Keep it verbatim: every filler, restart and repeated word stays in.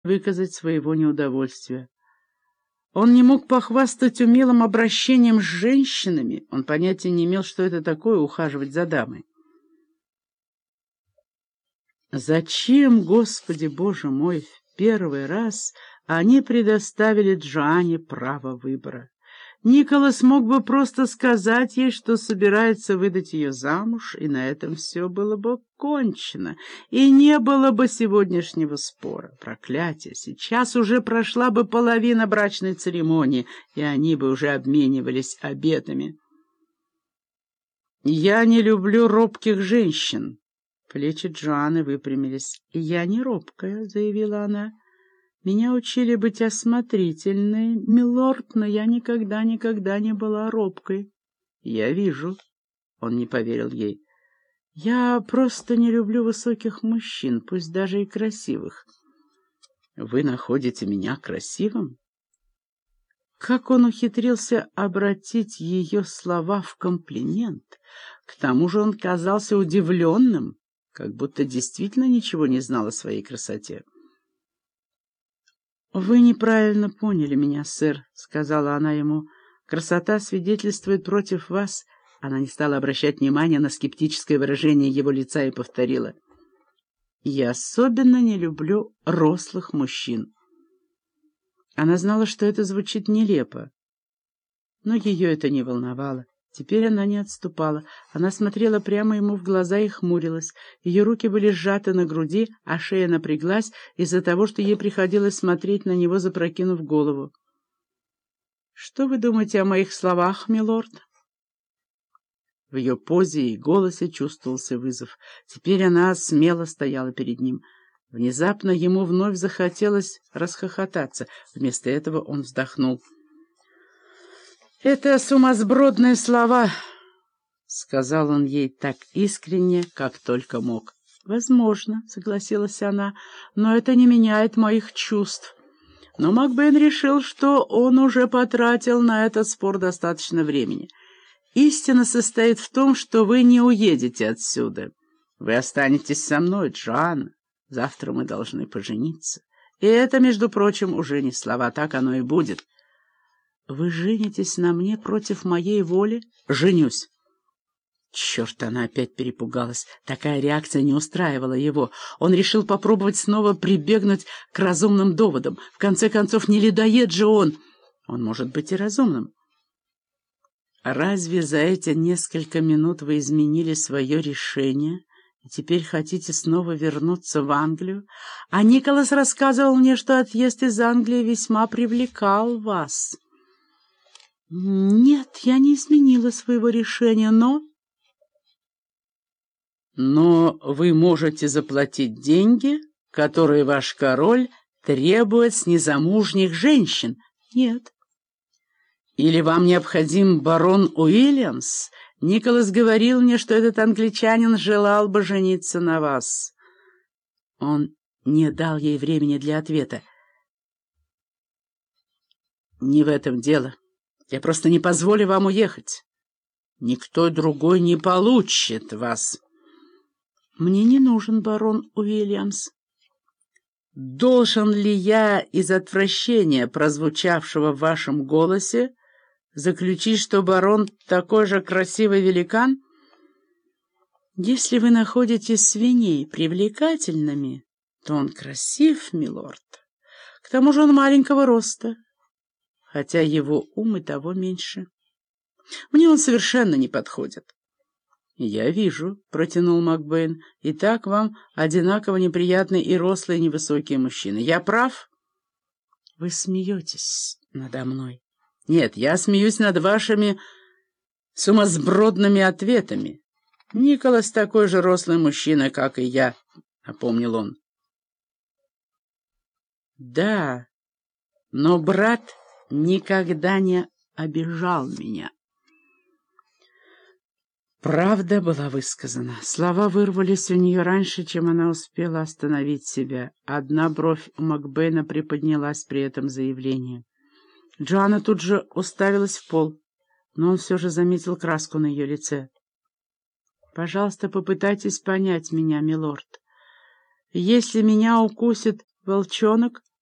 выказать своего неудовольствия. Он не мог похвастать умелым обращением с женщинами, он понятия не имел, что это такое — ухаживать за дамой. Зачем, Господи Боже мой, в первый раз они предоставили Джоанне право выбора? Николас мог бы просто сказать ей, что собирается выдать ее замуж, и на этом все было бы кончено, и не было бы сегодняшнего спора. Проклятие! Сейчас уже прошла бы половина брачной церемонии, и они бы уже обменивались обетами. «Я не люблю робких женщин». Плечи Джоанны выпрямились. «Я не робкая», — заявила она. «Меня учили быть осмотрительной, милорд, но я никогда-никогда не была робкой». «Я вижу». Он не поверил ей. «Я просто не люблю высоких мужчин, пусть даже и красивых». «Вы находите меня красивым?» Как он ухитрился обратить ее слова в комплимент? К тому же он казался удивленным, как будто действительно ничего не знал о своей красоте. «Вы неправильно поняли меня, сэр», — сказала она ему. «Красота свидетельствует против вас». Она не стала обращать внимания на скептическое выражение его лица и повторила: «Я особенно не люблю рослых мужчин». Она знала, что это звучит нелепо, но ее это не волновало. Теперь она не отступала. Она смотрела прямо ему в глаза и хмурилась. Ее руки были сжаты на груди, а шея напряглась из-за того, что ей приходилось смотреть на него, запрокинув голову. «Что вы думаете о моих словах, милорд?» В ее позе и голосе чувствовался вызов. Теперь она смело стояла перед ним. Внезапно ему вновь захотелось расхохотаться. Вместо этого он вздохнул. «Это сумасбродные слова», — сказал он ей так искренне, как только мог. «Возможно», — согласилась она, — «но это не меняет моих чувств». Но Макбейн решил, что он уже потратил на этот спор достаточно времени. «Истина состоит в том, что вы не уедете отсюда. Вы останетесь со мной, Джоанна. Завтра мы должны пожениться. И это, между прочим, уже не слова, так оно и будет». «Вы женитесь на мне против моей воли?» «Женюсь». Черт, она опять перепугалась. Такая реакция не устраивала его. Он решил попробовать снова прибегнуть к разумным доводам. В конце концов, не людоед же он. Он может быть и разумным. «Разве за эти несколько минут вы изменили свое решение и теперь хотите снова вернуться в Англию? А Николас рассказывал мне, что отъезд из Англии весьма привлекал вас». «Нет, я не изменила своего решения, но...» «Но вы можете заплатить деньги, которые ваш король требует с незамужних женщин». «Нет». «Или вам необходим барон Уильямс? Николас говорил мне, что этот англичанин желал бы жениться на вас». Он не дал ей времени для ответа. «Не в этом дело. Я просто не позволю вам уехать. Никто другой не получит вас». «Мне не нужен барон Уильямс». «Должен ли я из отвращения, прозвучавшего в вашем голосе, заключить, что барон такой же красивый великан?» «Если вы находите свиней привлекательными, то он красив, милорд. К тому же он маленького роста, хотя его ум и того меньше. Мне он совершенно не подходит». «Я вижу», — протянул Макбейн, — «и так вам одинаково неприятны и рослые, и невысокие мужчины. Я прав?» «Вы смеетесь надо мной». «Нет, я смеюсь над вашими сумасбродными ответами. Николас такой же рослый мужчина, как и я», — напомнил он. «Да, но брат никогда не обижал меня». Правда была высказана. Слова вырвались у нее раньше, чем она успела остановить себя. Одна бровь у Макбейна приподнялась при этом заявлении. Джоанна тут же уставилась в пол, но он все же заметил краску на ее лице. «Пожалуйста, попытайтесь понять меня, милорд. Если меня укусит Волчонок